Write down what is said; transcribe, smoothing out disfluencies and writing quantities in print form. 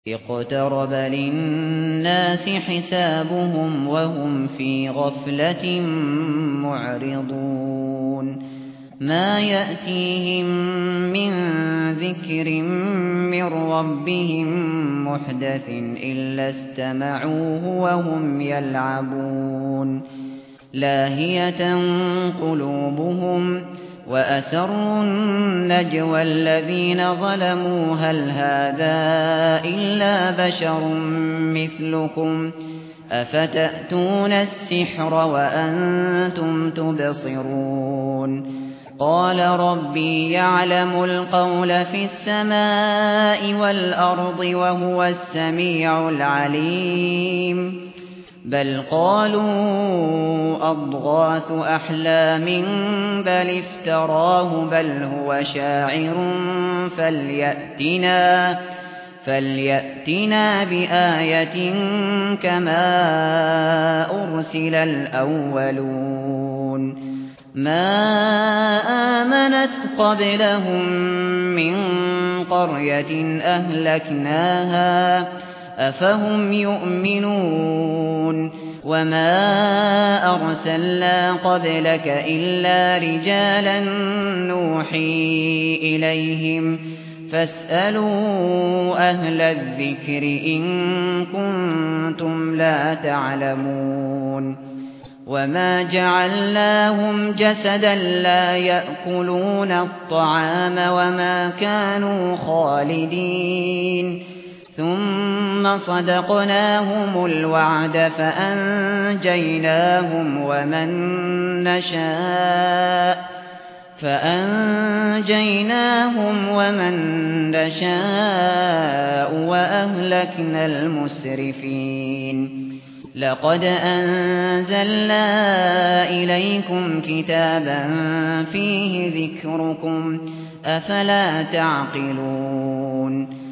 اقترب للناس حسابهم وهم في غفلة معرضون ما يأتيهم من ذكر من ربهم محدث إلا استمعوه وهم يلعبون لاهية قلوبهم وأسروا النجوى الذين ظلموا هل هذا إلا بشر مثلكم أفتأتون السحر وأنتم تبصرون قال ربي يعلم القول في السماء والأرض وهو السميع العليم بل قالوا أضغاث أحلام بل افتراه بل هو شاعر فليأتنا بآية كما أرسل الأولون ما آمنت قبلهم من قرية أهلكناها أفهم يؤمنون وما أرسلنا قبلك إلا رجالا نوحي إليهم فاسألوا أهل الذكر إن كنتم لا تعلمون وما جعلناهم جسدا لا يأكلون الطعام وما كانوا خالدين ثم صدقناهم الوعد فأنجيناهم ومن نشاء وأهلكنا المسرفين لقد أنزلنا إليكم كتابا فيه ذكركم أفلا تعقلون